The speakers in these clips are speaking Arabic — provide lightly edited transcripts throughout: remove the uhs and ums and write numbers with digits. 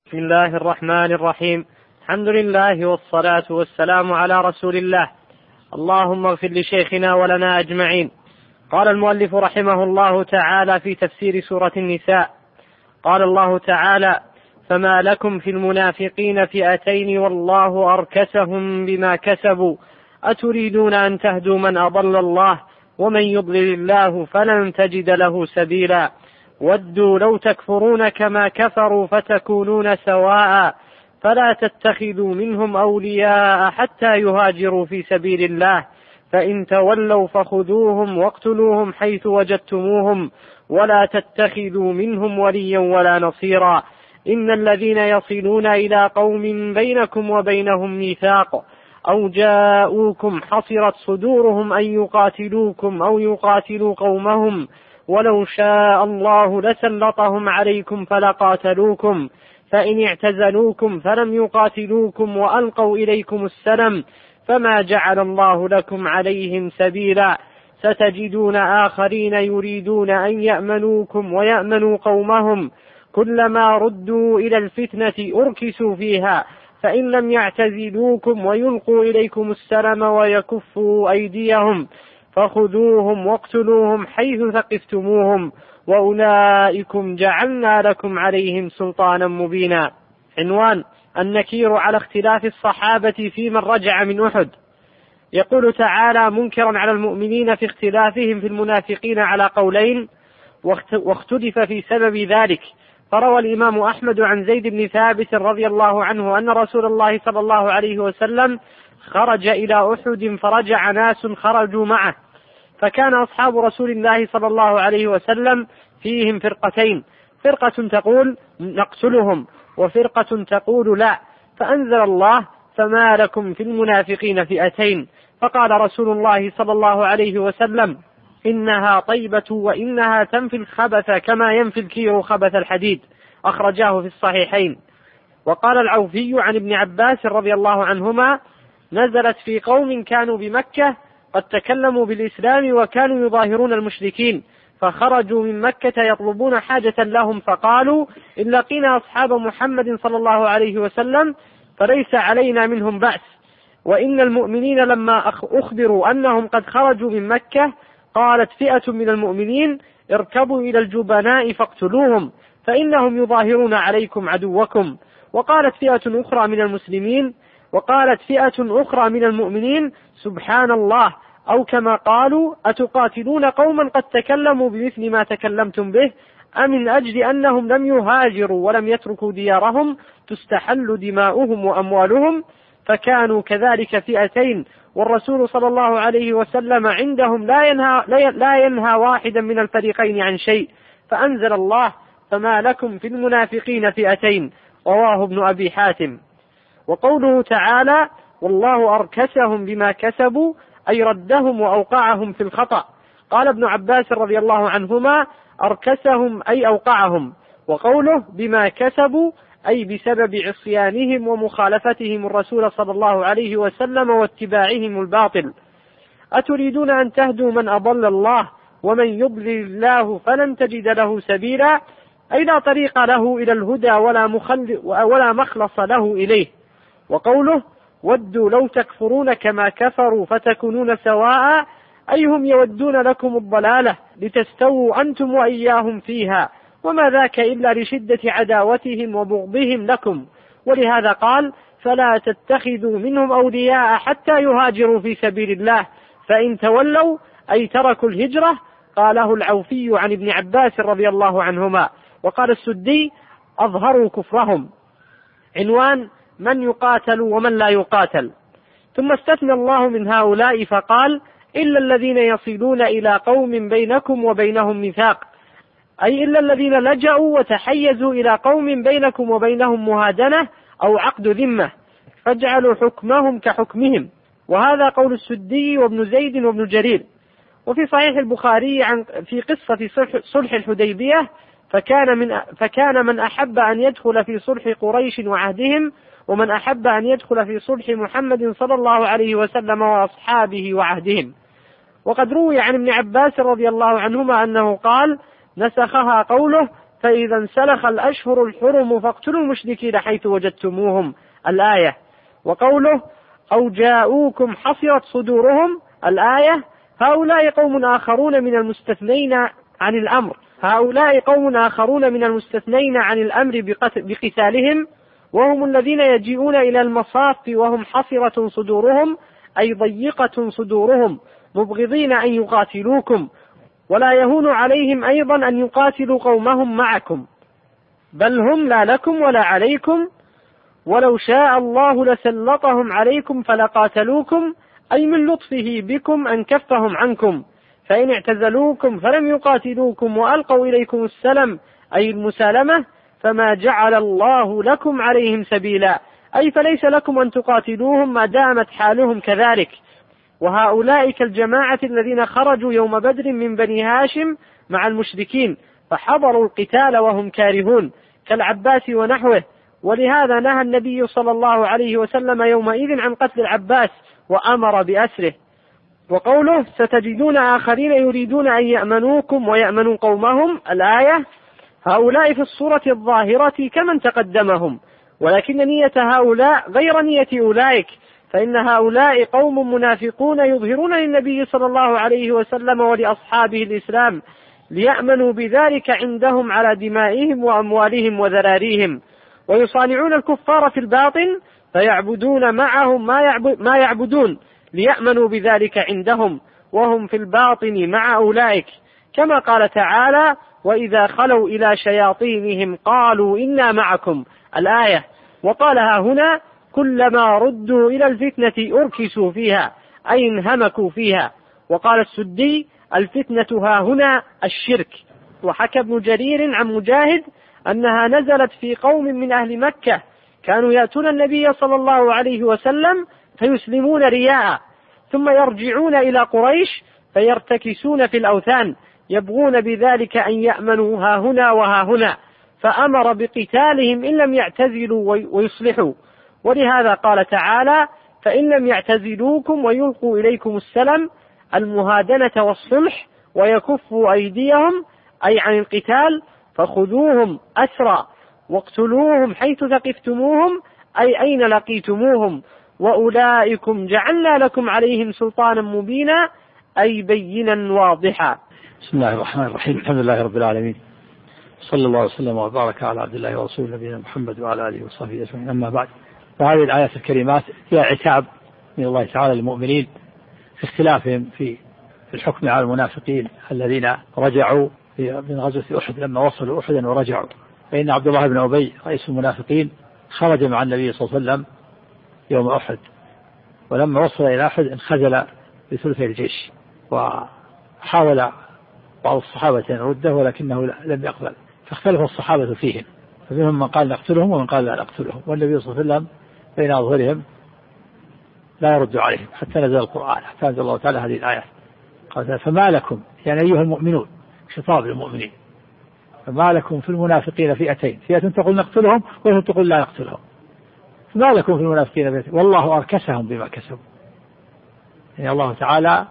بسم الله الرحمن الرحيم. الحمد لله والصلاة والسلام على رسول الله. اللهم اغفر لشيخنا ولنا أجمعين. قال المؤلف رحمه الله تعالى في تفسير سورة النساء: قال الله تعالى: فما لكم في المنافقين فئتين والله أركسهم بما كسبوا أتريدون أن تهدوا من أضل الله ومن يضلل الله فلن تجد له سبيلا ودوا لو تكفرون كما كفروا فتكونون سواء فلا تتخذوا منهم أولياء حتى يهاجروا في سبيل الله فإن تولوا فخذوهم واقتلوهم حيث وجدتموهم ولا تتخذوا منهم وليا ولا نصيرا إن الذين يصلون إلى قوم بينكم وبينهم ميثاق أو جاءوكم حصرت صدورهم أن يقاتلوكم أو يقاتلوا قومهم ولو شاء الله لسلطهم عليكم فلقاتلوكم فإن اعتزلوكم فلم يقاتلوكم وألقوا إليكم السلم فما جعل الله لكم عليهم سبيلا ستجدون آخرين يريدون أن يأمنوكم ويأمنوا قومهم كلما ردوا إلى الفتنة أركسوا فيها فإن لم يعتزلوكم ويلقوا إليكم السلم ويكفوا أيديهم فخذوهم واقتلوهم حيث ثقفتموهم وأولئكم جعلنا لكم عليهم سلطانا مبينا. عنوان: النكير على اختلاف الصحابة في من رجع من أحد. يقول تعالى منكرا على المؤمنين في اختلافهم في المنافقين على قولين واختلف في سبب ذلك. فروى الإمام أحمد عن زيد بن ثابت رضي الله عنه أن رسول الله صلى الله عليه وسلم خرج إلى أحد فرجع ناس خرجوا معه، فكان أصحاب رسول الله صلى الله عليه وسلم فيهم فرقتين، فرقة تقول نقتلهم وفرقة تقول لا، فأنزل الله: فما لكم في المنافقين فئتين. فقال رسول الله صلى الله عليه وسلم: إنها طيبة وإنها تنفي الخبث كما ينفي الكير خبث الحديد. أخرجاه في الصحيحين. وقال العوفي عن ابن عباس رضي الله عنهما: نزلت في قوم كانوا بمكة قد تكلموا بالإسلام وكانوا يظاهرون المشركين، فخرجوا من مكة يطلبون حاجة لهم فقالوا: إن لقينا أصحاب محمد صلى الله عليه وسلم فليس علينا منهم بأس، وإن المؤمنين لما أخبروا أنهم قد خرجوا من مكة قالت فئة من المؤمنين: اركبوا إلى الجبناء فاقتلوهم فإنهم يظاهرون عليكم عدوكم. وقالت فئة أخرى من المؤمنين: سبحان الله، أو كما قالوا: أتقاتلون قوما قد تكلموا بمثل ما تكلمتم به أمن أجل أنهم لم يهاجروا ولم يتركوا ديارهم تستحل دماؤهم وأموالهم. فكانوا كذلك فئتين، والرسول صلى الله عليه وسلم عندهم لا ينهى واحدا من الفريقين عن شيء، فأنزل الله: فما لكم في المنافقين فئتين. رواه ابن أبي حاتم. وقوله تعالى: والله أركسهم بما كسبوا، أي ردهم وأوقعهم في الخطأ. قال ابن عباس رضي الله عنهما: أركسهم أي أوقعهم. وقوله بما كسبوا أي بسبب عصيانهم ومخالفتهم الرسول صلى الله عليه وسلم واتباعهم الباطل. أتريدون أن تهدوا من أضل الله ومن يضلل الله فلن تجد له سبيلا، أي لا طريق له إلى الهدى ولا مخلص له إليه. وقوله ودوا لو تكفرون كما كفروا فتكونون سواء، أي هم يودون لكم الضلالة لتستووا أنتم وإياهم فيها، وما ذاك إلا لشدة عداوتهم وبغضهم لكم. ولهذا قال: فلا تتخذوا منهم أولياء حتى يهاجروا في سبيل الله فإن تولوا أي تركوا الهجرة. قاله العوفي عن ابن عباس رضي الله عنهما. وقال السدي: أظهروا كفرهم. عنوان: من يقاتل ومن لا يقاتل. ثم استثنى الله من هؤلاء فقال: إلا الذين يصلون إلى قوم بينكم وبينهم ميثاق، أي إلا الذين لجأوا وتحيزوا إلى قوم بينكم وبينهم مهادنة أو عقد ذمة فاجعلوا حكمهم كحكمهم. وهذا قول السدي وابن زيد وابن جرير. وفي صحيح البخاري في قصة صلح الحديبية: فكان من أحب أن يدخل في صلح قريش وعهدهم ومن أحب أن يدخل في صلح محمد صلى الله عليه وسلم وأصحابه وعهدهم. وقد روي عن ابن عباس رضي الله عنهما أنه قال: نسخها قوله: فإذا انسلخ الأشهر الحرم فاقتلوا المشركين حيث وجدتموهم الآية. وقوله أو جاءوكم حصرت صدورهم الآية هؤلاء قوم آخرون من المستثنين عن الأمر، هؤلاء قوم آخرون من المستثنين عن الأمر بقتالهم، وهم الذين يجيئون إلى المصاف وهم حصرة صدورهم أي ضيقة صدورهم مبغضين أن يقاتلوكم، ولا يهون عليهم أيضا أن يقاتلوا قومهم معكم، بل هم لا لكم ولا عليكم، ولو شاء الله لسلطهم عليكم فلقاتلوكم، أي من لطفه بكم أن كفهم عنكم، فإن اعتزلوكم فلم يقاتلوكم وألقوا إليكم السلم أي المسالمة فما جعل الله لكم عليهم سبيلا، أي فليس لكم أن تقاتلوهم ما دامت حالهم كذلك. وهؤلاء كالجماعة الذين خرجوا يوم بدر من بني هاشم مع المشركين فحضروا القتال وهم كارهون كالعباس ونحوه، ولهذا نهى النبي صلى الله عليه وسلم يومئذ عن قتل العباس وأمر بأسره. وقوله ستجدون آخرين يريدون أن يأمنوكم ويأمنوا قومهم الآية هؤلاء في الصورة الظاهرة كمن تقدمهم، ولكن نية هؤلاء غير نية أولئك، فإن هؤلاء قوم منافقون يظهرون للنبي صلى الله عليه وسلم ولأصحابه الإسلام ليأمنوا بذلك عندهم على دمائهم وأموالهم وذراريهم، ويصانعون الكفار في الباطن فيعبدون معهم ما يعبدون ليأمنوا بذلك عندهم وهم في الباطن مع أولئك، كما قال تعالى وإذا خلوا إلى شياطينهم قالوا إنا معكم الآية. وقالها هنا كلما ردوا إلى الفتنة أركسوا فيها أي انهمكوا فيها. وقال السدي الفتنة ها هنا الشرك. وحكى ابن جرير عن مجاهد أنها نزلت في قوم من أهل مكة كانوا يأتون النبي صلى الله عليه وسلم فيسلمون رياء ثم يرجعون إلى قريش فيرتكسون في الأوثان يبغون بذلك أن يأمنوا ها هنا وها هنا، فأمر بقتالهم إن لم يعتزلوا ويصلحوا. ولهذا قال تعالى فإن لم يعتزلوكم ويلقوا إليكم السلم المهادنة والصلح ويكفوا أيديهم أي عن القتال فخذوهم أسرى واقتلوهم حيث ثقفتموهم أي أين لقيتموهم، وأولئكم جعلنا لكم عليهم سلطانا مبينا أي بينا واضحا. بسم الله الرحمن الرحيم. الحمد لله رب العالمين، صلى الله وسلم وبارك على عبد الله ورسوله نبينا محمد وعلى آله وصحبه أجمعين. أما بعد، فهذه الآيات الكريمات هي عتاب من الله تعالى للمؤمنين في اختلافهم في الحكم على المنافقين الذين رجعوا من غزوة أحد لما وصلوا أحدا ورجعوا. فإن عبد الله بن أبي رئيس المنافقين خرج مع النبي صلى الله عليه وسلم يوم أحد، ولما وصل إلى أحد انخزل بثلثي الجيش، وحاول بعض الصحابة أن يرده ولكنه لم يقبل، فاختلف الصحابة فيهم، فمنهم من قال نقتلهم ومن قال لا نقتلهم، والنبي صلى الله عليه وسلم بين أظهرهم لا يرد عليهم حتى نزل القرآن، حتى نزل الله تعالى هذه الآيات قال فما لكم يعني أيها المؤمنون، خطاب للمؤمنين، فما لكم في المنافقين فئتين، فئة تقول نقتلهم وفئة تقول لا نقتلهم، فما لكم في المنافقين فئتين والله أركسهم بما كسبوا، يعني الله تعالى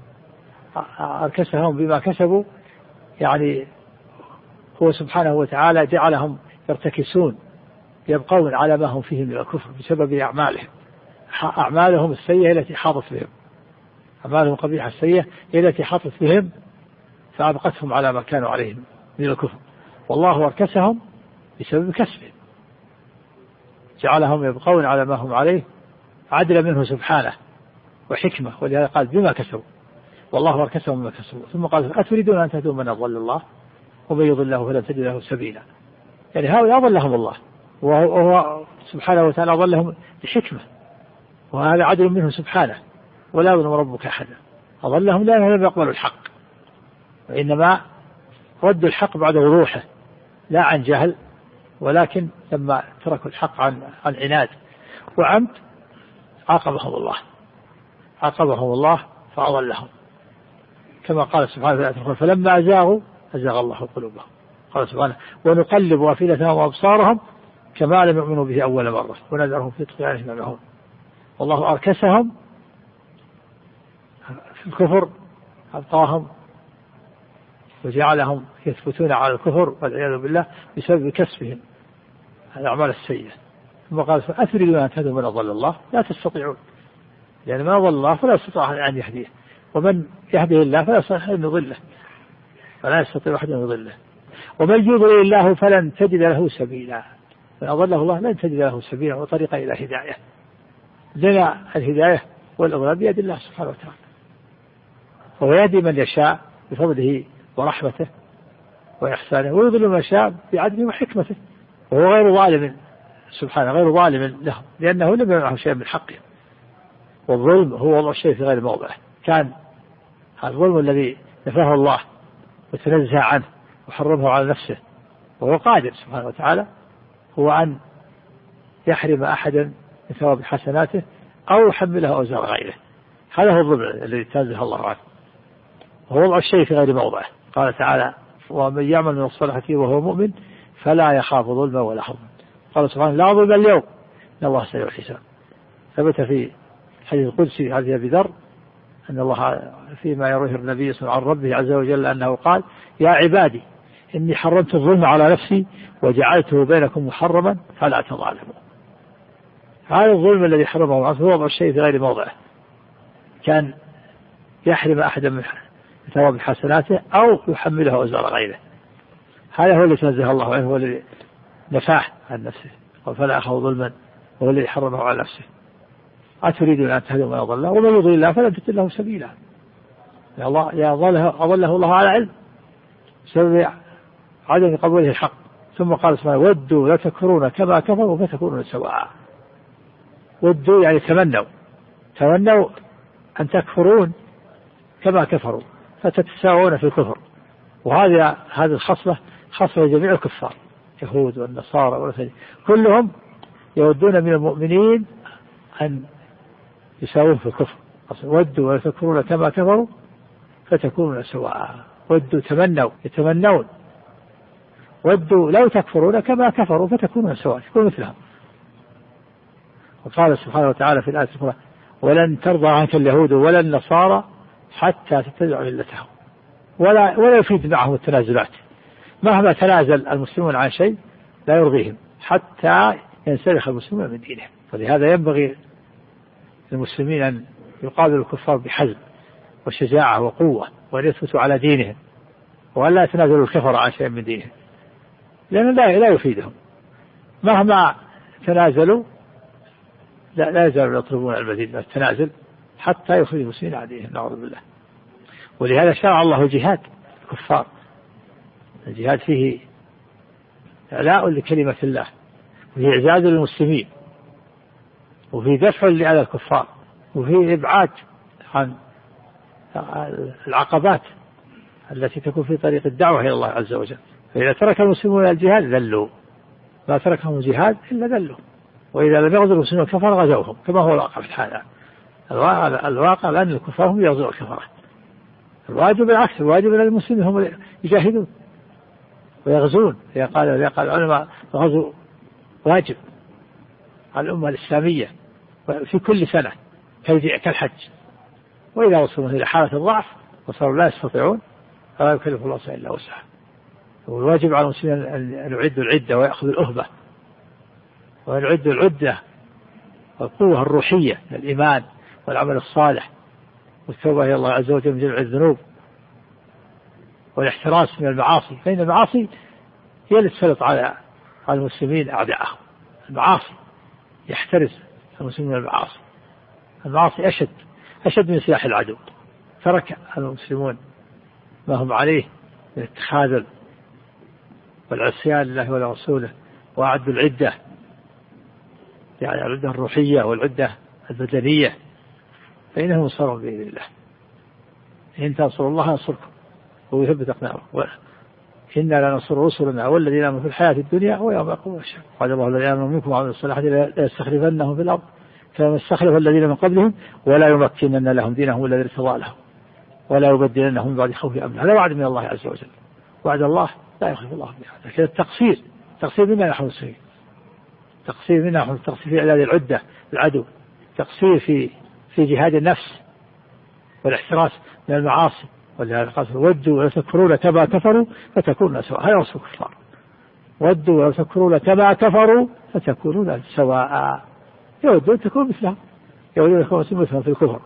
أركسهم بما كسبوا، يعني هو سبحانه وتعالى جعلهم يرتكسون يبقون على ما هم فيه من الكفر بسبب أعمالهم السيئة التي حاطت بهم، أعمالهم قبيحة السيئة التي حاطت بهم فأبقتهم على ما كانوا عليه من الكفر، والله أركسهم بسبب كسبهم، جعلهم يبقون على ما هم عليه عدل منه سبحانه وحكمة، ولهذا قال بما كسبوا والله أركسهم بما كسبوا، ثم قال أتريدون أن تهدوا من أضل الله ومن يضل الله فلن تجد له سبيلا، يعني هؤلاء أضلهم الله وهو سبحانه وتعالى أضلهم بحكمة، وهذا عدل منه سبحانه ولا يظلم ربك أحدا، أضلهم لأنهم لم يقبلوا الحق، وإنما ردوا الحق بعد وضوحه لا عن جهل، ولكن لما تركوا الحق عن عناد وعمد عاقبهم الله فأضلهم، كما قال سبحانه وتعالى فلما أزاغوا أزاغ الله قلوبهم، قال سبحانه ونقلب أفئدتهم وأبصارهم كما لم يؤمنوا به أول مرة ونذرهم في طغيانهم يعمهون، والله أركسهم في الكفر أبقاهم وجعلهم يثبتون على الكفر والعياذ بالله بسبب كسبهم الأعمال السيئة. ثم قال أتريدون أن تهدوا من أضل الله؟ لا تستطيعون، يعني من أضل الله فلا يستطيع أن يهديه، ومن يهديه الله فلا يستطيع أن يضله، فلا يستطيع أحد أن يضله. ومن يضلل الله فلن تجد له سبيلا، من أضله الله لن تجد له سبيلا وطريقا إلى هداية. لنا الهداية والإضلال بيد الله سبحانه وتعالى، وهو يهدي من يشاء بفضله ورحمته وإحسانه، ويضل من يشاء بعدله وحكمته، وهو غير ظالم سبحانه، غير ظالم له لأنه لم يمنعه شيء من حقه. والظلم هو وضع الشيء في غير موضعه. كان الظلم الذي نفاه الله وتنزه عنه وحرمه على نفسه وهو قادر سبحانه وتعالى هو أن يحرم أحدا من ثواب حسناته أو يحمله أوزار غيره. هذا هو الظلم الذي تنزه الله عنه، وهو وضع الشيء في غير موضعه. قال تعالى ومن يعمل من الصالحات وهو مؤمن فلا يخاف ظلما ولا حظما. قال سبحانه لا ظلم اليوم إن الله سريع الحساب. ثبت في حديث القدسي عن أبي ذر أن الله فيما يرويه النبي صلى الله عليه وسلم عن ربه عز وجل أنه قال يا عبادي إني حرمت الظلم على نفسي وجعلته بينكم محرما فلا تظالموا. هذا الظلم الذي حرمه الله هو وضع الشيء في غير موضعه، كان يحرم أحدا من ثواب حسناته أو يحمله أوزار غيره. هذا هو الذي تنزه الله عنه، هو الذي نفاه عن نفسه فلا أخذ ظلما، وهو الذي حرمه على نفسه. أتريدون أن تهدوا من أضل الله ومن يضلل الله فلن تجد له سبيلا. يا الله يا أضله الله على علم بسبب عدم قبوله الحق. ثم قال سبحانه ودوا لتكفرون كما كفروا فتكونون سواء. ودوا يعني تمنوا أن تكفرون كما كفروا فتتساوون في الكفر. وهذه الخصلة خصلة جميع الكفار، يهود والنصارى والمسيحيين كلهم يودون من المؤمنين أن يساوون في الكفر. ودوا ولتكفرون كما كفروا فتكونون سواء. ودوا يتمنون ودوا لو تكفرون كما كفروا فتكونون سواء، تكونوا مثلهم. وقال سبحانه وتعالى في الآية الأخرى ولن ترضى عنك اليهود ولا النصارى حتى تتبع ملتهم. ولا يفيد معهم التنازلات، مهما تنازل المسلمون عن شيء لا يرضيهم حتى ينسلخ المسلمون من دينهم. فلهذا ينبغي للمسلمين أن يقابلوا الكفار بحزم وشجاعة وقوة، وأن يثبتوا على دينهم، وأن لا يتنازلوا الكفر عن شيء من دينهم، لأنه لا يفيدهم. مهما تنازلوا لا يزالوا يطلبون المزيد من التنازل حتى يخرج المسلمين عن دينهم، نعوذ بالله. ولهذا شرع الله الجهاد الكفار. الجهاد فيه إعلاء لكلمة الله، وفيه إعزاز للمسلمين، وفيه دفع لأذى الكفار، وفيه إبعاد عن العقبات التي تكون في طريق الدعوة إلى الله عز وجل. فإذا ترك المسلمون الجهاد ذلوا، ما تركهم الجهاد إلا ذلوا. وإذا لم يغزوا المسلمون الكفار غزوهم، كما هو الواقع في الحال. الواقع لأن الكفار هم يغزوا الكفار. الواجب بالعكس، الواجب أن المسلمين هم يجاهدون ويغزون. قال العلماء الغزو واجب على الأمة الإسلامية في كل سنة كالحج. وإذا وصلوا إلى حالة الضعف وصاروا لا يستطيعون فلا يكلف الله إلا وسعه. والواجب على المسلمين أن يعدوا العدة ويأخذوا الأهبة، وأن يعدوا العدة والقوة الروحية من الإيمان والعمل الصالح والتوبة إلى الله عز وجل من جميع الذنوب والاحتراس من المعاصي، فإن المعاصي هي اللي تسلط على المسلمين أعداءهم. المعاصي يحترس المسلمين من المعاصي. المعاصي أشد من سلاح العدو. ترك المسلمون ما هم عليه من التخاذل والعصيان لله ولرسوله، وأعدوا العدة، يعني العدة الروحية والعدة البدنية، فإنهم ينصرون بإذن الله. إن تنصروا الله ينصركم ويثبت أقدامكم. إنا لننصر رسلنا والذين آمنوا في الحياة الدنيا ويوم يقوم الشهادة. قال الله الذين آمنوا منكم وعملوا الصالحات ليستخلفنهم في الأرض كما استخلف الذين من قبلهم ولا يمكنن لهم دينهم الذي ارتضى لهم ولا يبدلنهم من بعد خوف أمن. هذا وعد من الله عز وجل، وعد الله لا يخلف الله به. لكن التقصير منا نحن المسلمين، تقصير منا نحن، تقصير في إعداد العدة العدو، تقصير في جهاد النفس والاحتراس من المعاصي ولهذا قال ودوا لو تكفرون كما كفروا فتكونون سواء. هذا وصف الكفار. ودوا لو تكفرون كما كفروا فتكونون سواء. يودون تكون مثلهم، يودون تكون مثلهم في الكفر.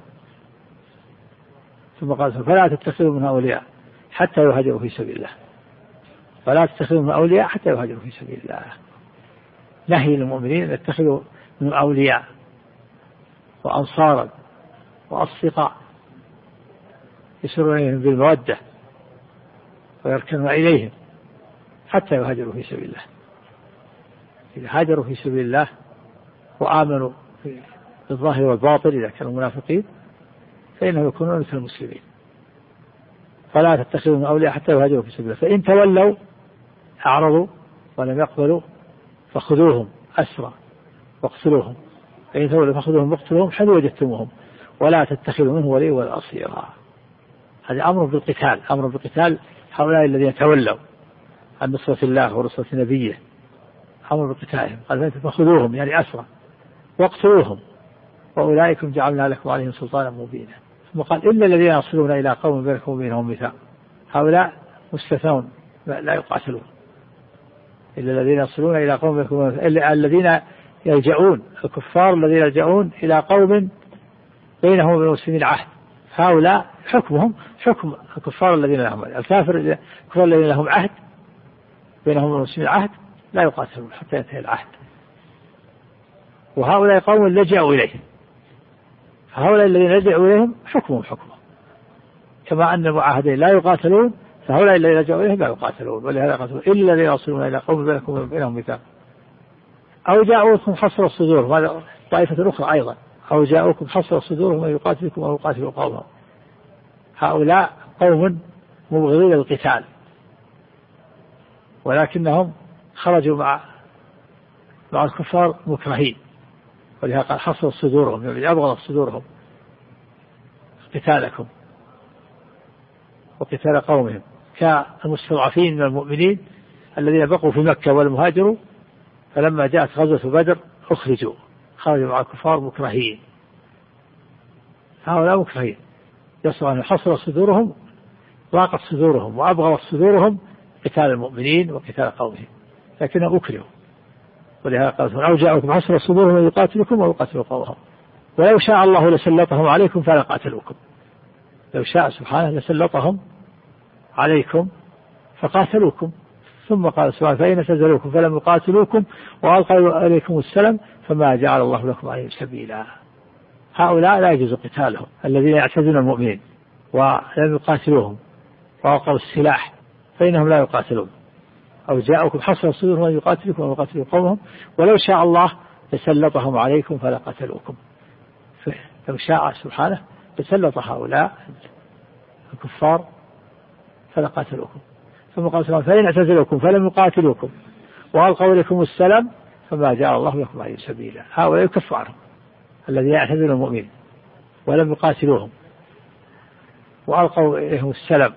ثم قال فلا تتخذوا منها أولياء حتى يهاجروا في سبيل الله. فلا تتخذوا من أولياء حتى يهاجروا في سبيل الله. نهي للمؤمنين أن يتخذوا من أولياء وأنصارا وأصدقاء يسرون إليهم بالمودة ويركنون إليهم حتى يهاجروا في سبيل الله. إذا هاجروا في سبيل الله وآمنوا بالظاهر والباطن إذا كانوا منافقين فإنهم يكونون مثل المسلمين. فلا تتخذوا من أولياء حتى يهاجروا في سبيل الله. فإن تولوا أعرضوا ولم يقبلوا فخذوهم أسرى واقتلوهم. فإن تولوا فخذوهم واقتلوهم حيث وجدتموهم ولا تتخذوا منه ولي ولا أصيرا. هذا أمر بالقتال، أمر بقتال هؤلاء الذين تولوا عن نصرة الله ونصرة نبيه، أمر بقتالهم. قال فخذوهم يعني أسرى واقتلوهم وأولئكم جعلنا لكم عليهم سلطانا مبينا. ثم قال إلا الذين يصلون إلى قوم بينكم وبينهم ميثاق. هؤلاء مستثنون لا يقاتلون. إلا الذين يصلون إلى قوم بينكم وبينهم، إلا الذين يلجؤون، الكفار الذين يلجؤون إلى قوم بينهم وبين المسلمين عهد. هؤلاء حكمهم حكم الكفار الذين لهم الكفار الذين لهم عهد بينهم وبين المسلمين عهد لا يقاتلون حتى ينتهي العهد. وهؤلاء قوم لجأوا إليه، فهؤلاء الذين لجأوا إليهم حكمهم كما أن المعاهدين لا يقاتلون فهؤلاء الذين لجأوا إليهم لا يقاتلون. ولهذا قاتلوا إلا الذين يصلون إلى قوم بينكم وبينهم ميثاق أو جاءوكم حصر صدورهم. هذا طائفة أخرى أيضا، أو جاءوكم حصر صدورهم من يقاتلكم أو يقاتلوا قومهم. هؤلاء قوم مبغضين القتال ولكنهم خرجوا مع الكفار مكرهين، ولهذا قال حصر صدورهم يعني أبغض صدورهم قتالكم وقتال قومهم، كالمستضعفين من المؤمنين الذين بقوا في مكة والمهاجروا فلما جاءت غزوة بدر خرجوا مع الكفار مكرهين. هؤلاء مكرهين يصل أن حصر صدورهم ضاقت صدورهم وأبغضت صدورهم قتال المؤمنين وقتال قومهم لكنهم أكرهوا. ولهذا قال أو جاءكم حصر صدورهم يقاتلكم ويقاتلوا قومهم ولو شاء الله لسلطهم عليكم فلا قاتلوكم. لو شاء سبحانه لسلطهم عليكم فقاتلوكم. ثم قال سبحانه فإن اعتزلوكم فلم يقاتلوكم وألقوا عليكم السلام فما جعل الله لكم عليهم سبيلا. هؤلاء لا يجوز قتالهم الذين يعتزلون المؤمنين ولم يقاتلوهم وألقوا السلاح فإنهم لا يقاتلون. أو جاءكم حصر صدورهم أن يقاتلكم ويقاتلوا قومهم ولو شاء الله لسلطهم عليكم فلا قتلوكم. لو شاء سبحانه لسلط هؤلاء الكفار فلا قاتلوكم. ثم قال سبحانه فإن اعتزلوكم فلم يقاتلوكم وألقوا إليكم السلام فما جعل الله لكم عليهم سبيلا. هؤلاء يكف عنهم الذين يعتزلون المؤمنين ولم يقاتلوهم وألقوا إليهم السلام،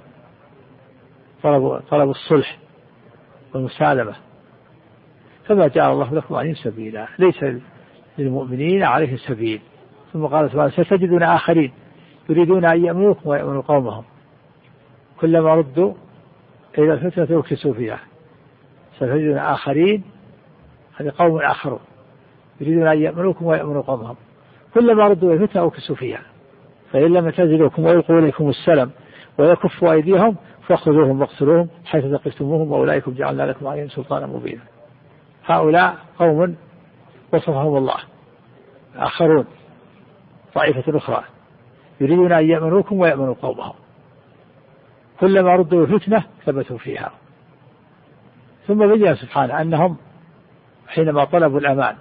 طلبوا الصلح والمسالمة فما جعل الله لكم عليهم سبيلا. ليس للمؤمنين عليه سبيل. ثم قال سبحانه ستجدون آخرين يريدون أن يأمنوكم ويأمنوا قومهم كلما ردوا إلى الفتنة يركسوا فيها. ستجدون آخرين هذه قوم آخرون يريدون أن يأمنوكم ويأمنوا قومهم كلما ردوا إلى الفتنة يركسوا فيها فإن لم يعتزلوكم ويلقوا إليكم السلام ويكفوا أيديهم فاخذوهم واقتلوهم حيث ثقفتموهم وأولئكم جعلنا لكم عليهم سلطانا مبينا. هؤلاء قوم وصفهم الله آخرون طائفة أخرى يريدون أن يأمنوكم ويأمنوا قومهم كلما ردوا الفتنة ثبتوا فيها. ثم بين سبحانه أنهم حينما طلبوا الأمان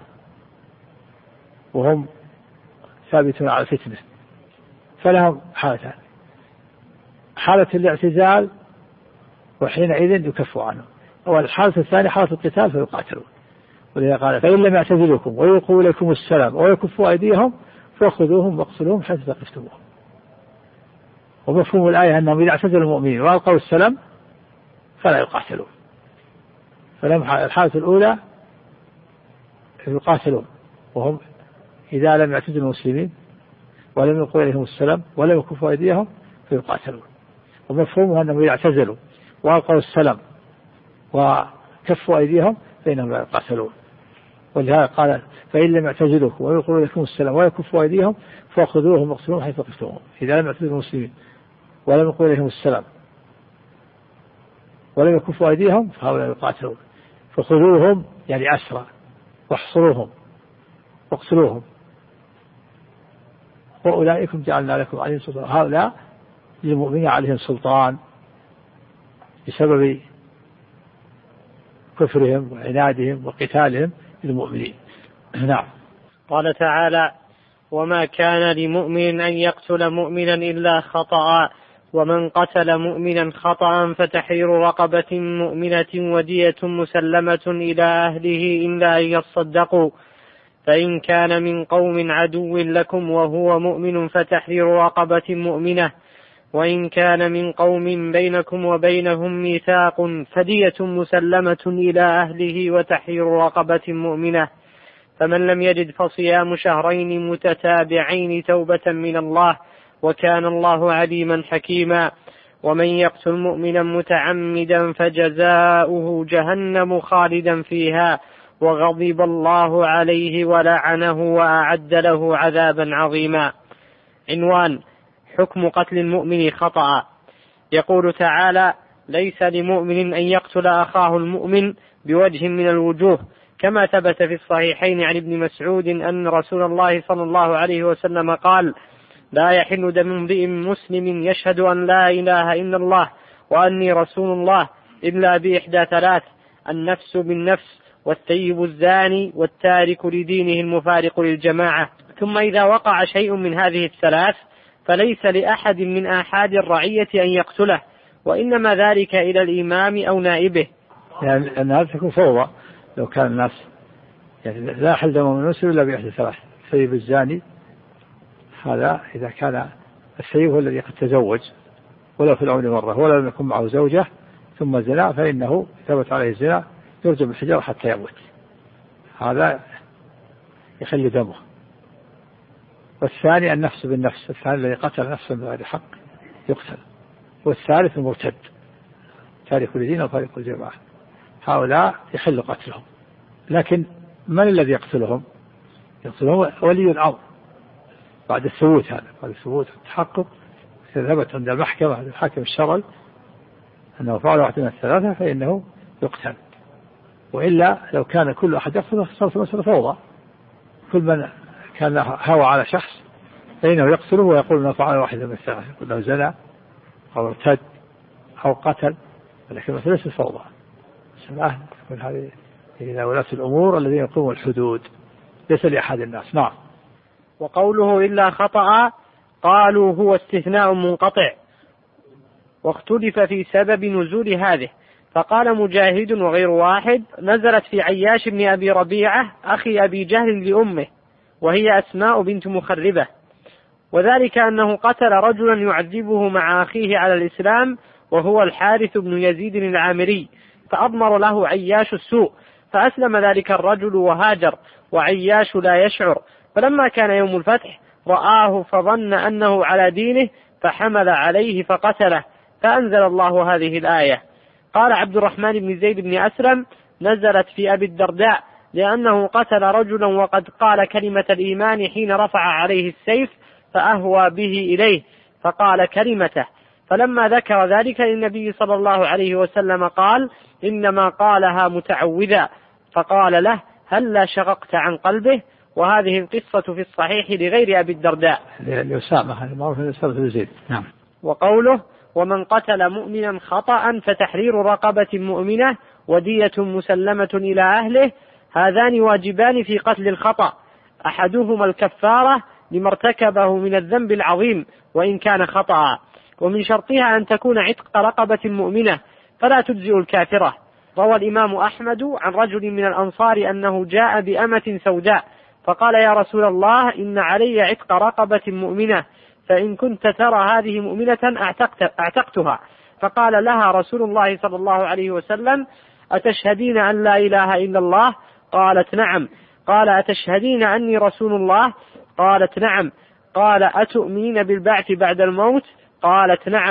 وهم ثابتون على الفتنة فلهم حالتان: حالة الاعتزال وحينئذ يكفوا عنهم، والحالة الثانية حالة القتال فيقاتلون. ولذا قال فإن لم يعتزلوكم ويلقوا إليكم السلام ويكفوا أيديهم فاخذوهم واقتلوهم حيث ثقفتموهم. ومفهوم الآية أنهم إذا اعتزلوا المؤمنين وألقوا السلام فلا يقاتلون. الحالة الأولى يقاتلون وهم إذا لم يعتزلوا المسلمين ولم يلقوا إليهم السلام ولم يكفوا أيديهم فيقاتلون. ومفهومها أنهم يعتزلوا وألقوا السلام وكفوا أيديهم فإنهم لا يقاتلون. ولهذا قال فإن لم يعتزلوك ويلقوا إليكم السلام ويكفوا أيديهم فخذوهم واقتلوهم حيث ثقفتموهم. إذا لم يعتزلوا المسلمين ولم يلقوا إليهم السلام ولم يكفوا أيديهم فهؤلاء يقاتلون، فخذوهم يعني أسرى واحصروهم واقتلوهم وأولئكم جعلنا لكم عليهم سلطان. هؤلاء للمؤمنين عليهم سلطان بسبب كفرهم وعنادهم وقتالهم للمؤمنين. نعم. قال تعالى وما كان لمؤمن أن يقتل مؤمنا إلا خطأ ومن قتل مؤمنا خطأ فتحرير رقبة مؤمنة ودية مسلمة إلى أهله إلا أن يصدقوا فإن كان من قوم عدو لكم وهو مؤمن فتحرير رقبة مؤمنة وإن كان من قوم بينكم وبينهم ميثاق فدية مسلمة إلى أهله وتحرير رقبة مؤمنة فمن لم يجد فصيام شهرين متتابعين توبة من الله وكان الله عليما حكيما ومن يقتل مؤمنا متعمدا فجزاؤه جهنم خالدا فيها وغضب الله عليه ولعنه وأعد له عذابا عظيما. عنوان حكم قتل المؤمن خطأ. يقول تعالى ليس لمؤمن أن يقتل أخاه المؤمن بوجه من الوجوه كما ثبت في الصحيحين عن ابن مسعود أن رسول الله صلى الله عليه وسلم قال لا يحل دم امرئ مسلم يشهد أن لا إله إلا الله وأني رسول الله إلا بإحدى ثلاث النفس بالنفس والثيب الزاني والتارك لدينه المفارق للجماعة. ثم إذا وقع شيء من هذه الثلاث فليس لأحد من آحاد الرعية أن يقتله وإنما ذلك إلى الإمام أو نائبه. يعني أن هذا تكون فوضى لو كان الناس يعني لا يحل دم من مسلم إلا بإحدى ثلاث الثيب الزاني. هذا إذا كان الثيب هو الذي قد تزوج ولو في العمر مرة ولا لم يكن معه زوجة ثم زنا فإنه ثبت عليه الزنا يرجم بالحجارة حتى يموت، هذا يخلي دمه. والثاني النفس بالنفس، الثاني الذي قتل نفسا بغير حق يقتل. والثالث المرتد تارك لدينه وفارق الجماعة، هؤلاء يحل قتلهم. لكن من الذي يقتلهم؟ يقتلهم ولي الأمر بعد الثبوت، هذا بعد الثبوت التحقق ثبت عند المحكمة الحاكم الشرعي أنه فعل واحد من الثلاثة فإنه يقتل. وإلا لو كان كل أحد يقتل صارت المسألة فوضى، كل من كان هوى على شخص فإنه يقتله ويقول أنه فعل واحد من الثلاثة، يقول له زنا أو ارتد أو قتل، ولكن المسألة ليست فوضى. سماه تكون هذه إلى ولاة الأمور الذين يقومون الحدود ليس لأحد الناس. نعم. وقوله إلا خطأ قالوا هو استثناء منقطع واختلف في سبب نزول هذه، فقال مجاهد وغير واحد نزلت في عياش بن أبي ربيعة أخي أبي جهل لأمه وهي أسماء بنت مخربة، وذلك أنه قتل رجلا يعذبه مع أخيه على الإسلام وهو الحارث بن يزيد العامري، فأضمر له عياش السوء فأسلم ذلك الرجل وهاجر وعياش لا يشعر، فلما كان يوم الفتح رآه فظن أنه على دينه فحمل عليه فقتله، فأنزل الله هذه الآية. قال عبد الرحمن بن زيد بن أسلم نزلت في أبي الدرداء لأنه قتل رجلا وقد قال كلمة الإيمان حين رفع عليه السيف فأهوى به إليه فقال كلمته، فلما ذكر ذلك للنبي صلى الله عليه وسلم قال إنما قالها متعوذا، فقال له هل لا شققت عن قلبه؟ وهذه القصة في الصحيح لغير أبي الدرداء لأسامة المعروف لأسامة بن زيد. نعم. وقوله ومن قتل مؤمنا خطأ فتحرير رقبة مؤمنة ودية مسلمة إلى أهله، هذان واجبان في قتل الخطأ، أحدهما الكفارة لما ارتكبه من الذنب العظيم وإن كان خطأ، ومن شرطها أن تكون عتق رقبة مؤمنة فلا تجزئ الكافرة. روى الإمام أحمد عن رجل من الأنصار أنه جاء بأمة سوداء فقال يا رسول الله إن علي عتق رقبة مؤمنة، فإن كنت ترى هذه مؤمنة أعتقتها، فقال لها رسول الله صلى الله عليه وسلم أتشهدين أن لا إله إلا الله؟ قالت نعم. قال أتشهدين أني رسول الله؟ قالت نعم. قال أتؤمنين بالبعث بعد الموت؟ قالت نعم.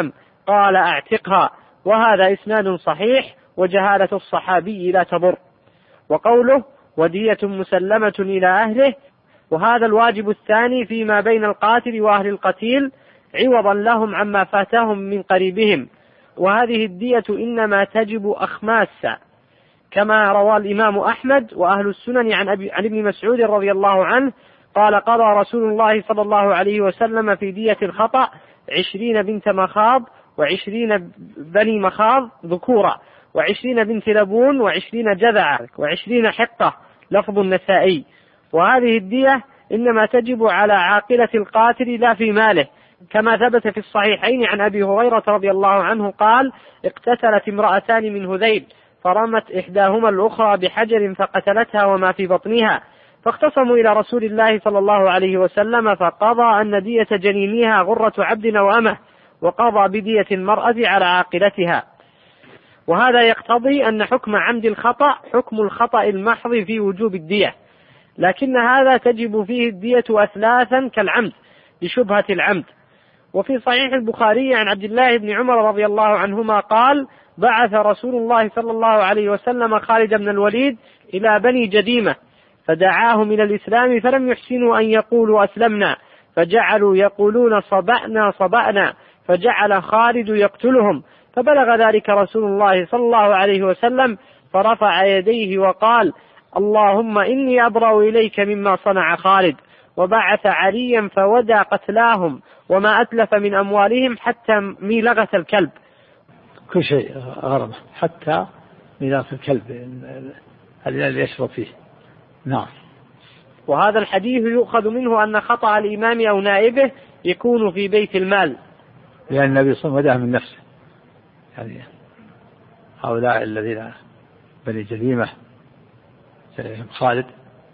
قال اعتقها، وهذا إسناد صحيح، وجهالة الصحابي لا تضر. وقوله ودية مسلمة إلى أهله، وهذا الواجب الثاني فيما بين القاتل وأهل القتيل عوضا لهم عما فاتهم من قريبهم، وهذه الدية إنما تجب أخماسا، كما روى الإمام أحمد وأهل السنن عن ابن مسعود رضي الله عنه قال قضى رسول الله صلى الله عليه وسلم في دية الخطأ 20 بنت مخاض 20 بني مخاض ذكورا 20 بنت لبون 20 جذعة 20 حقة، لفظ النسائي. وهذه الدية إنما تجب على عاقلة القاتل لا في ماله، كما ثبت في الصحيحين عن أبي هريرة رضي الله عنه قال اقتتلت امرأتان من هذيل فرمت إحداهما الأخرى بحجر فقتلتها وما في بطنها، فاختصموا إلى رسول الله صلى الله عليه وسلم فقضى أن دية جنينها غرة عبد وأمه، وقضى بدية المرأة على عاقلتها. وهذا يقتضي أن حكم عمد الخطأ حكم الخطأ المحض في وجوب الدية، لكن هذا تجب فيه الدية أثلاثا كالعمد لشبهة العمد. وفي صحيح البخاري عن عبد الله بن عمر رضي الله عنهما قال بعث رسول الله صلى الله عليه وسلم خالد بن الوليد إلى بني جديمة فدعاهم إلى الإسلام فلم يحسنوا أن يقولوا أسلمنا، فجعلوا يقولون صبأنا صبأنا، فجعل خالد يقتلهم، فبلغ ذلك رسول الله صلى الله عليه وسلم فرفع يديه وقال اللهم إني أبرأ إليك مما صنع خالد، وبعث عليا فودى قتلاهم وما أتلف من أموالهم حتى ميلغة الكلب. كل شيء غرمه حتى ميلغة الكلب الذي يشرب فيه. نعم. وهذا الحديث يؤخذ منه أن خطأ الإمام أو نائبه يكون في بيت المال، لأن النبي صلى الله عليه وسلم وداه من نفسه، يعني هؤلاء الذين بني جريمة خالد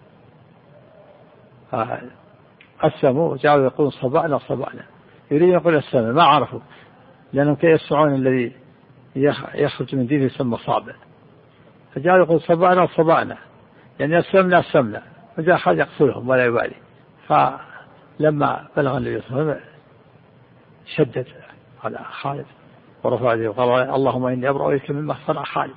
أسلموا وجعلوا يقولون صبأنا صبأنا، يريد يقول السماء ما عرفوا، لأنهم كي يسمعون الذي يخرج من دينه يسمى صابع، فجعلوا يقول صبأنا صبأنا، يعني أسلمنا أسلمنا، فجاء خالد يقتلهم ولا يبالي. فلما بلغ النبي صلى الله عليه وسلم شدد على خالد ورفع يده وقال اللهم إني أبرأ إليك مما صنع خالد،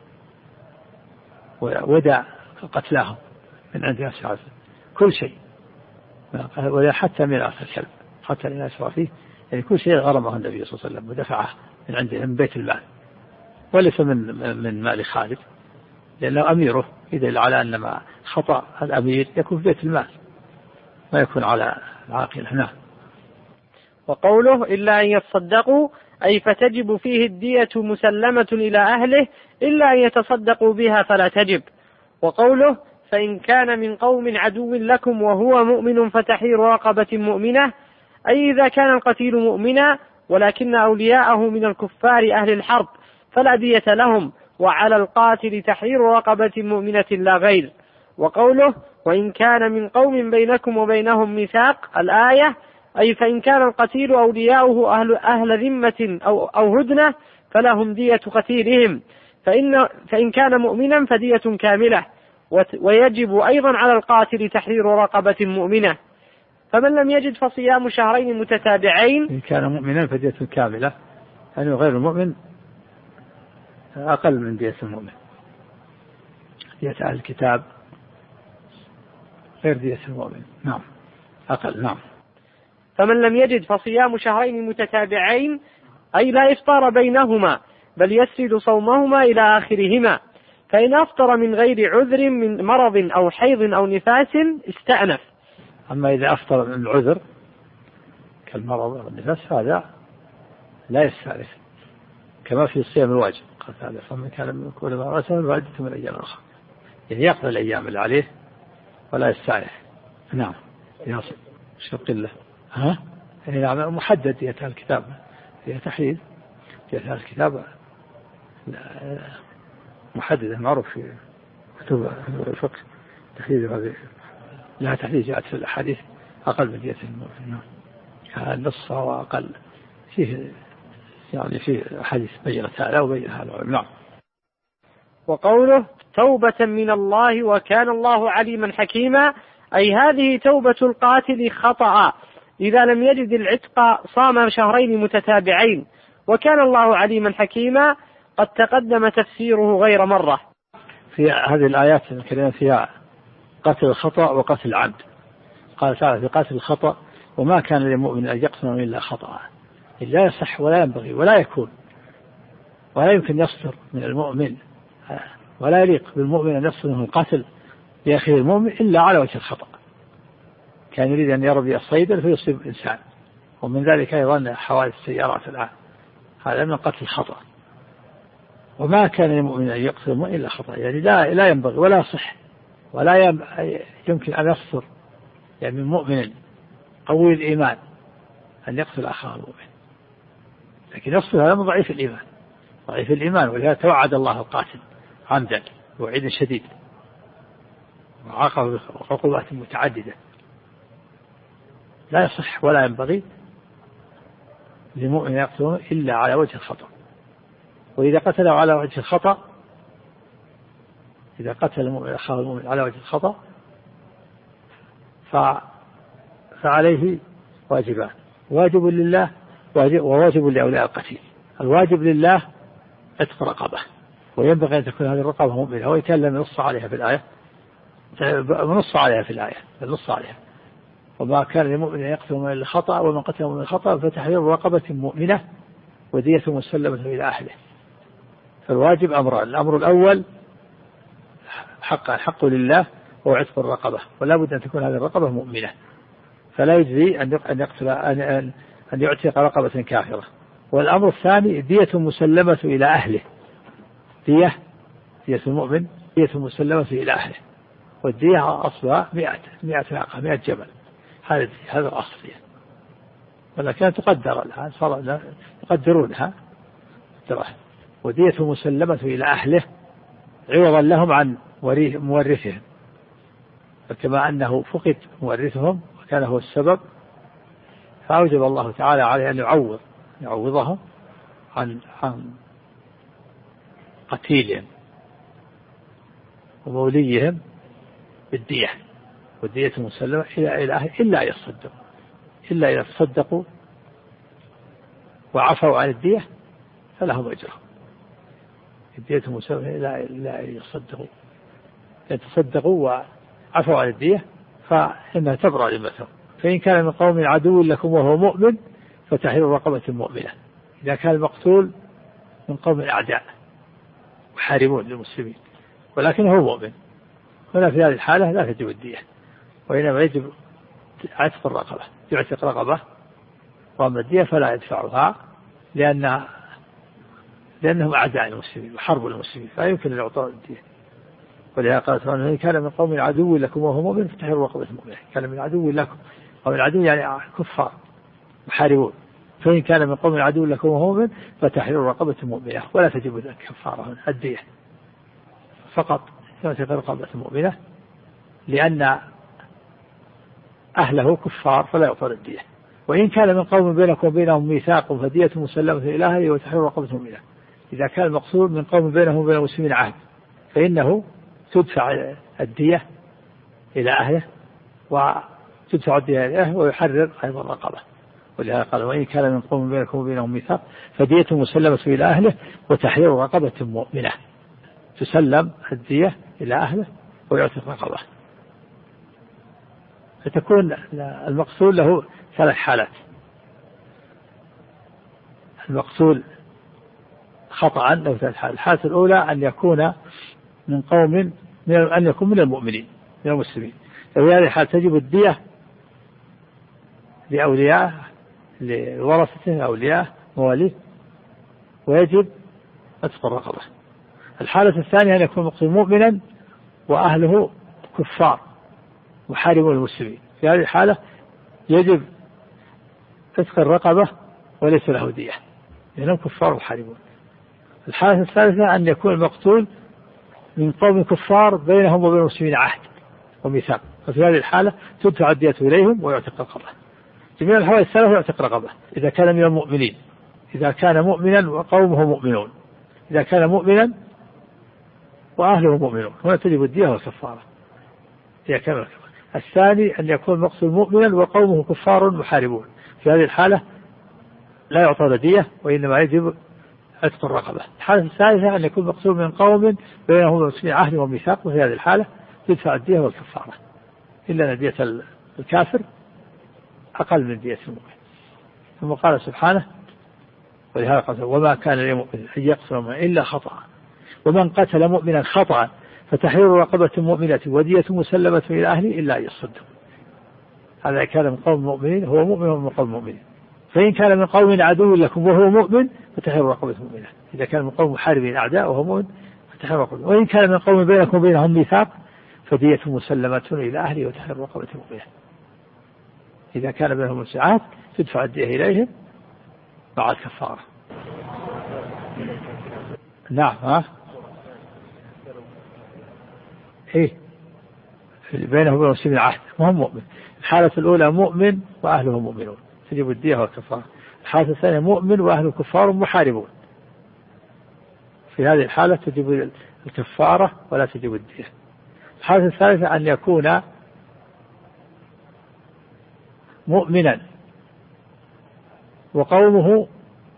ودع قتلاهم من عند الناس كل شيء، ولا حتى من آخر الكلب حتى لا يسوى فيه، يعني كل شيء غرمه النبي صلى الله عليه وسلم ودفعه من عنده من بيت المال، وليس من مال خالد، لأنه أميره، يدل على أن ما خطأ الأمير يكون في بيت المال ما يكون على العاقل. هنا. وقوله إلا أن يتصدقوا أي فتجب فيه الدية مسلمة إلى أهله إلا أن يتصدقوا بها فلا تجب. وقوله فإن كان من قوم عدو لكم وهو مؤمن فتحرير رقبة مؤمنة، أي إذا كان القتيل مؤمنا ولكن أولياءه من الكفار أهل الحرب فلا دية لهم، وعلى القاتل تحرير رقبة مؤمنة لا غير. وقوله وإن كان من قوم بينكم وبينهم ميثاق، الآية أي فإن كان القتيل أولياؤه أهل ذمة أو هدنة فلهم دية قتيلهم، فإن كان مؤمنا فدية كاملة. ويجب أيضا على القاتل تحرير رقبة مؤمنة. فمن لم يجد فصيام شهرين متتابعين. إن كان مؤمنا فدية كاملة، يعني غير المؤمن أقل من دية المؤمن، دية أهل الكتاب غير دية المؤمن. نعم أقل. نعم. فمن لم يجد فصيام شهرين متتابعين أي لا إفطار بينهما بل يسرد صومهما إلى آخرهما، فإن أفطر من غير عذر من مرض أو حيض أو نفاس استأنف. أما إذا أفطر من العذر كالمرض أو النفاس هذا لا يستأنف، كما في الصيام الواجب قال تعالى فمن كان من كل ما رسل وعدة من أيام أخرى، يعني يقضي الأيام اللي عليه ولا يستأنف. نعم. يصل شق الله. نعم محدد دية الكتاب، هي تحديد دية الكتاب محددة معروف في كتب الفقه، تحديد هذه لا تحديد جاءت في الأحاديث أقل من دية المؤمن، النص هو أقل فيه، يعني في حديث بين هذا وبين هذا. نعم. وقوله توبة من الله وكان الله عليما حكيما، أي هذه توبة القاتل خطأ إذا لم يجد العتق صام شهرين متتابعين، وكان الله عليما حكيما قد تقدم تفسيره غير مرة. في هذه الآيات الكريمة فيها قتل الخطأ وقتل العمد. قال تعالى في قتل الخطأ: وما كان للمؤمن أن يقتل إلا خطأ. لا يصح ولا ينبغي ولا يكون ولا يمكن يصدر من المؤمن ولا يليق بالمؤمن أن يصدر منه القتل لأخيه المؤمن إلا على وجه الخطأ. كان يريد أن يرمي الصيد فيصيب إنسان، ومن ذلك أيضا حوادث السيارات الآن، هذا من قتل الخطأ. وما كان للمؤمن أن يقتل المؤمن إلا خطأ، يعني لا ينبغي ولا يصح ولا يمكن أن يصدر يعني من مؤمن قوي الإيمان أن يقتل أخاه المؤمن، لكن يصدر هذا من ضعيف الإيمان. ولهذا توعد الله القاتل عمدا وعيد شديد وعاقبه بعقوبات متعددة. لا يصح ولا ينبغي للمؤمن يقتله إلا على وجه الخطأ. وإذا قتله على وجه الخطأ، إذا قتل المؤمن أخاه المؤمن على وجه الخطأ فعليه واجبان: واجب لله وواجب لأولياء القتيل. الواجب لله عتق رقبة، وينبغي أن تكون هذه الرقبة مؤمنة، وإن كان لم ينص عليها في الآية نص عليها. وما كان للمؤمن أن يقتل مؤمنا إلا خطأ، ومن قتل مؤمنا خطأ فتحرير رقبة مؤمنة ودية مسلمة إلى أهله. فالواجب أمران: الأمر الأول حق لله وهو عتق الرقبة، ولا بد أن تكون هذه الرقبة مؤمنة، فلا يجزي أن يعتق رقبة كافرة. والأمر الثاني دية مسلمة إلى أهله، دية المؤمن دية مسلمة إلى أهله، والدية أصلها 100 جبل، هذا الأصل فيها، ولكن تقدر الآن صار يقدرونها دراهم. ودية مسلمة إلى أهله عوضا لهم عن مورثهم، فكما أنه فقد مورثهم وكان هو السبب، فأوجب الله تعالى عليه أن يعوضهم عن قتيلهم وموليهم بالدية. والدية مسلمة إلى أهله إلا إذا تصدقوا وعفوا عن الدية فلهم أجرهم. الدية مسلمة إلا يتصدقوا وعفوا عن الدية فإنها تبرأ ذمتهم. فإن كان من قوم عدو لكم وهو مؤمن فتحرير رقبة مؤمنة. إذا كان المقتول من قوم أعداء محاربون للمسلمين ولكنه مؤمن، هنا في هذه الحالة لا تجب الدية، وإنما يجب عتق الرقبة، يعتق رقبة، وأما الدية فلا يدفعها لأنهم أعداء المسلمين وحرب المسلمين، فلا يمكن أن يعطوا الدية. ولهذا قال تعالى: إن كان من قوم عدو لكم وهو مؤمن فتحرير رقبة مؤمنة. كان من عدو لكم، قوم العدو يعني كفار محاربون، فإن كان من قوم عدو لكم وهو مؤمن فتحرير رقبة مؤمنة، ولا تجب الكفارة الدية، فقط يعتق رقبة مؤمنة لأن أهله كفار فلا يعطى الدية. وإن كان من قوم بينكم وبينهم ميثاق فدية مسلمة إلى أهله وتحرير رقبة مؤمنة. إذا كان المقصود من قوم بينهم وبين المسلمين عهد فإنه تدفع الدية إلى أهله وتدفع الدية إلى أهله ويحرر أيضا الرقبة. ولهذا قال: وإن كان من قوم بينكم وبينهم ميثاق فدية مسلمة إلى أهله وتحرير رقبة مؤمنة. تسلم الدية إلى أهله ويعتق رقبة. فتكون المقتول له 3 حالات: المقتول خطأ له 3 حالات. الحالة الأولى أن يكون من قوم أن يكون من المؤمنين من المسلمين، ففي هذه الحالة تجب الدية لأولياء لورثته أولياء مواليه، ويجب عتق الرقبة. الحالة الثانية أن يكون مقتول مؤمنا وأهله كفار محاربون المسلمين، في هذه الحالة يجب عتق الرقبة وليس له دية لأنهم كفار محاربون. الحالة الثالثة أن يكون المقتول من قوم كفار بينهم وبين المسلمين عهد وميثاق، ففي هذه الحالة تدفع الدية إليهم ويعتق رقبة. جميع الحوالي الثلاثة يعتق رقبة إذا كان من المؤمنين، إذا كان مؤمنا وقومه مؤمنون، إذا كان مؤمنا وأهله مؤمنون هنا تجب الدية والكفارة. الثاني أن يكون المقتول مؤمنا وقومه كفار محاربون، في هذه الحالة لا يعطى دية وإنما يجب عتق الرقبة. الحالة الثالثة أن يكون مقتول من قوم بينهم وبين عهد وميثاق، وفي هذه الحالة تدفع الدية والكفارة، إلا أن دية الكافر أقل من دية المؤمن. ثم قال سبحانه ولهذا قال وما كان للمؤمن أن يقتل مؤمنا إلا خطأ ومن قتل مؤمنا خطأ فتحرير رقبة مؤمنة ودية مسلمة إلى أهله إلا أن يصدقوا. هذا كان من قوم المؤمنين، هو مؤمن من قوم المؤمنين. فإن كان من قوم عدو لكم وهو مؤمن فتحرير رقبة مؤمنة. إذا كان من قوم محاربين أعداء وهو مؤمن فتحرير رقبة. وإن كان من قوم بينكم وبينهم ميثاق فدية مسلمة إلى أهله وتحرير رقبة مؤمنة. إذا كان بينهم عهد تدفع الدية إليهم مع الكفارة. نعم. إيه بينه وبين المسلمين عهد وهم مؤمن. الحالة الأولى مؤمن وأهله مؤمنون تجب الدية والكفارة. الحالة الثانية مؤمن وأهله كفار محاربون، في هذه الحالة تجب الكفارة ولا تجب الدية. الحالة الثالثة أن يكون مؤمنا وقومه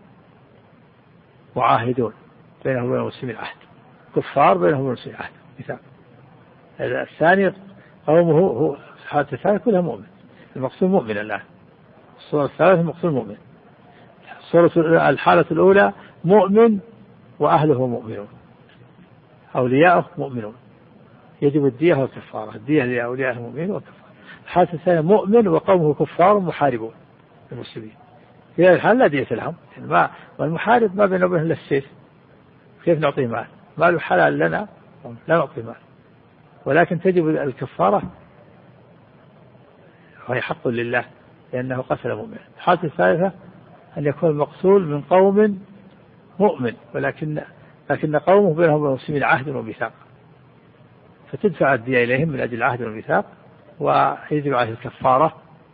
معاهدون بينه وبين المسلمين عهد، كفار بينه وبين المسلمين عهد مثال. الثاني قومه هو الحالة الثالثة كلها مؤمن، المقصود مؤمن الآن. الصورة الثالثة المقصود مؤمن. الحالة الأولى مؤمن وأهله مؤمنون أولياءه مؤمنون يجب الدية والكفارة، الدية لأولياء المؤمنين والكفارة. الحالة الثانية مؤمن وقومه كفار محاربون المسلمين، في هذه الحالة لا دية لهم، والمحارب ما بينه وبينه إلا السيف، كيف نعطيه مال؟ ماله حلال لنا لا نعطيه مال، ولكن تجب الكفارة وهي حق لله لأنه قتل مؤمن. الحالة الثالثة أن يكون المقتول من قوم مؤمن لكن قومه بينهم وبين المسلمين عهد وميثاق، فتدفع الدية إليهم من أجل العهد والميثاق ويجب عليه الكفارة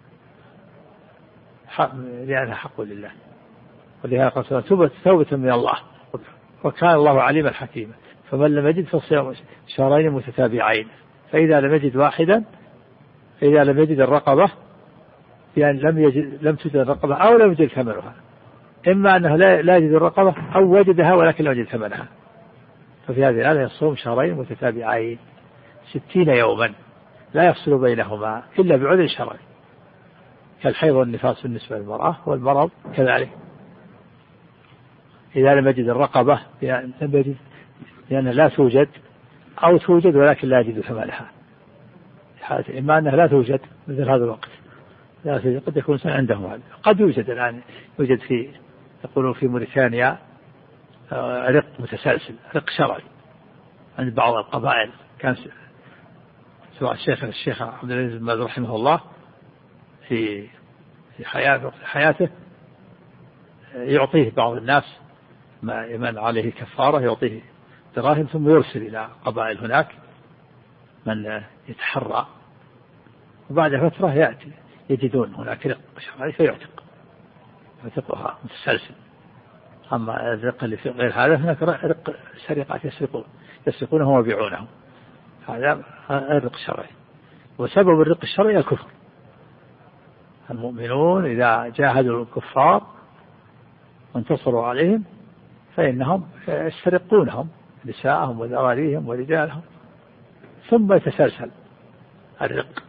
لأنها حق لله. ولهذا قال توبة من الله وكان الله عليما حكيما. فمن لم يجد فصيام شهرين متتابعين، فإذا لم يجد واحدا، فإذا لم يجد الرقبة يعني لم تجد الرقبة أو لم يجد ثمنها، إما أنه لا يجد الرقبة أو وجدها ولكن لا يجد ثمنها، ففي هذه الحالة يصوم شهرين متتابعين 60 يوما لا يفصل بينهما إلا بعذر شرعي كالحيض والنفاس بالنسبة للمرأة والمرض كذلك. إذا لم يجد الرقبة لأنها لا توجد أو توجد ولكن لا يجد ثمنها، إما أنها لا توجد مثل هذا الوقت لا توجد، قد يكون عندهم هذا، قد يوجد الآن يوجد يقولون في موريتانيا رق متسلسل، رق شرعي عند بعض القبائل، كان سواء الشيخ عبد العزيز بن باز رحمه الله في حياته يعطيه بعض الناس من عليه كفارة يعطيه دراهم ثم يرسل إلى قبائل هناك من يتحرى، وبعد فترة يأتي يجدون هناك رق شرعي فيعتقها متسلسل. أما الرق اللي في غير هذا هناك رق سرقات يسرقونه ويبيعونه، هذا الرق الشرعي. وسبب الرق الشرعي الكفر. المؤمنون إذا جاهدوا الكفار وانتصروا عليهم فإنهم يسترقونهم نساءهم وذراريهم ورجالهم، ثم يتسلسل الرق.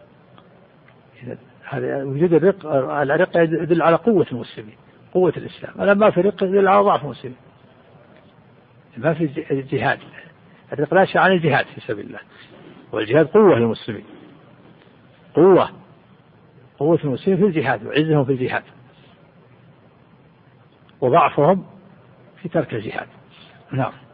هذا وجود الرق يدل على قوة المسلمين، قوة الإسلام. أنا ما في رق يدل على ضعف المسلمين، ما في الجهاد. الرق لا شيء عن الجهاد في سبيل الله، والجهاد قوة للمسلمين، قوة المسلمين في الجهاد وعزهم في الجهاد، وضعفهم في ترك الجهاد. نعم.